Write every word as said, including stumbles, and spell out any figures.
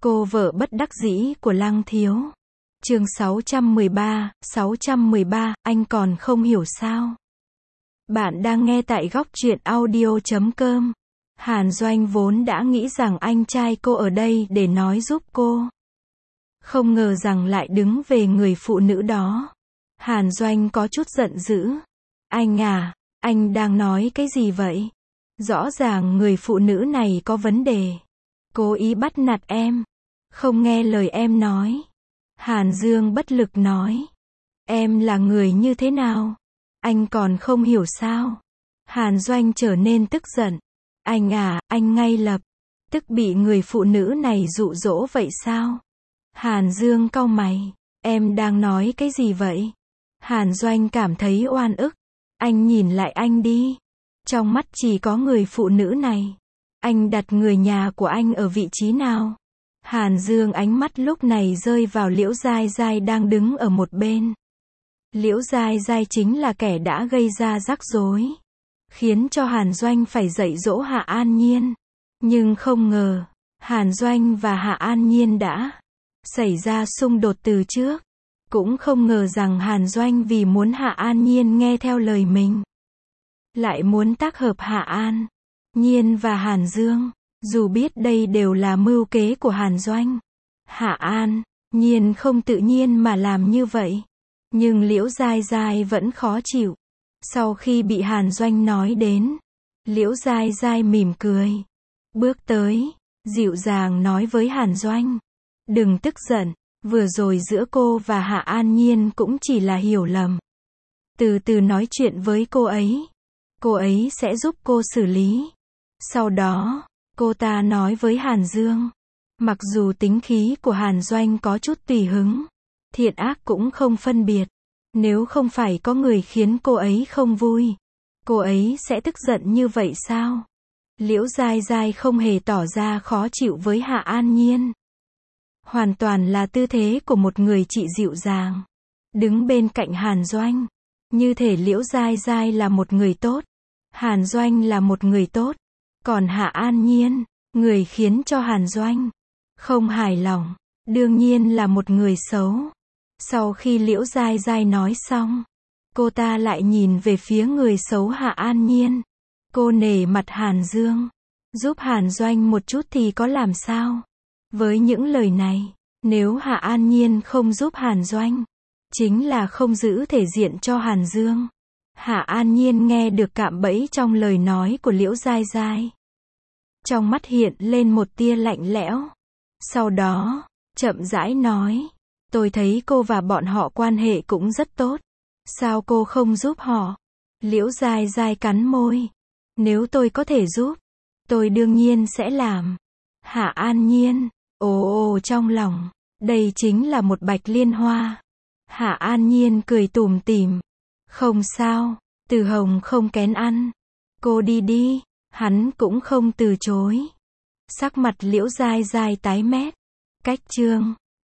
Cô vợ bất đắc dĩ của Lăng Thiếu. Chương sáu trăm mười ba, sáu trăm mười ba, anh còn không hiểu sao? Bạn đang nghe tại góc truyện audio chấm com. Hàn Doanh vốn đã nghĩ rằng anh trai cô ở đây để nói giúp cô. Không ngờ rằng lại đứng về người phụ nữ đó. Hàn Doanh có chút giận dữ. Anh à, anh đang nói cái gì vậy? Rõ ràng người phụ nữ này có vấn đề. Cố ý bắt nạt em. Không nghe lời em nói. Hàn Dương bất lực nói. Em là người như thế nào? Anh còn không hiểu sao? Hàn Doanh trở nên tức giận. Anh à, anh ngay lập tức bị người phụ nữ này dụ dỗ vậy sao? Hàn Dương cau mày. Em đang nói cái gì vậy? Hàn Doanh cảm thấy oan ức. Anh nhìn lại anh đi. Trong mắt chỉ có người phụ nữ này. Anh đặt người nhà của anh ở vị trí nào? Hàn Dương ánh mắt lúc này rơi vào Liễu Giai Giai đang đứng ở một bên. Liễu Giai Giai chính là kẻ đã gây ra rắc rối, khiến cho Hàn Doanh phải dạy dỗ Hạ An Nhiên. Nhưng không ngờ, Hàn Doanh và Hạ An Nhiên đã xảy ra xung đột từ trước. Cũng không ngờ rằng Hàn Doanh vì muốn Hạ An Nhiên nghe theo lời mình, lại muốn tác hợp Hạ An Nhiên và Hàn Dương. Dù biết đây đều là mưu kế của Hàn Doanh, Hạ An Nhiên không tự nhiên mà làm như vậy. Nhưng Liễu Giai Giai vẫn khó chịu. Sau khi bị Hàn Doanh nói đến, Liễu Giai Giai mỉm cười, bước tới, dịu dàng nói với Hàn Doanh. Đừng tức giận, vừa rồi giữa cô và Hạ An Nhiên cũng chỉ là hiểu lầm. Từ từ nói chuyện với cô ấy. Cô ấy sẽ giúp cô xử lý. Sau đó, cô ta nói với Hàn Dương. Mặc dù tính khí của Hàn Doanh có chút tùy hứng, thiện ác cũng không phân biệt. Nếu không phải có người khiến cô ấy không vui, cô ấy sẽ tức giận như vậy sao? Liễu Giai Giai không hề tỏ ra khó chịu với Hạ An Nhiên. Hoàn toàn là tư thế của một người chị dịu dàng, đứng bên cạnh Hàn Doanh. Như thể Liễu Giai Giai là một người tốt, Hàn Doanh là một người tốt. Còn Hạ An Nhiên, người khiến cho Hàn Doanh không hài lòng, đương nhiên là một người xấu. Sau khi Liễu Giai Giai nói xong, cô ta lại nhìn về phía người xấu Hạ An Nhiên. Cô nể mặt Hàn Dương, giúp Hàn Doanh một chút thì có làm sao? Với những lời này, nếu Hạ An Nhiên không giúp Hàn Doanh, chính là không giữ thể diện cho Hàn Dương. Hạ An Nhiên nghe được cạm bẫy trong lời nói của Liễu Giai Giai. Trong mắt hiện lên một tia lạnh lẽo. Sau đó, chậm rãi nói. Tôi thấy cô và bọn họ quan hệ cũng rất tốt. Sao cô không giúp họ? Liễu Giai Giai cắn môi. Nếu tôi có thể giúp, tôi đương nhiên sẽ làm. Hạ An Nhiên, ồ ồ trong lòng, đây chính là một bạch liên hoa. Hạ An Nhiên cười tủm tỉm. Không sao, Từ Hồng không kén ăn. Cô đi đi, hắn cũng không từ chối. Sắc mặt Liễu Giai Giai tái mét. Cách chương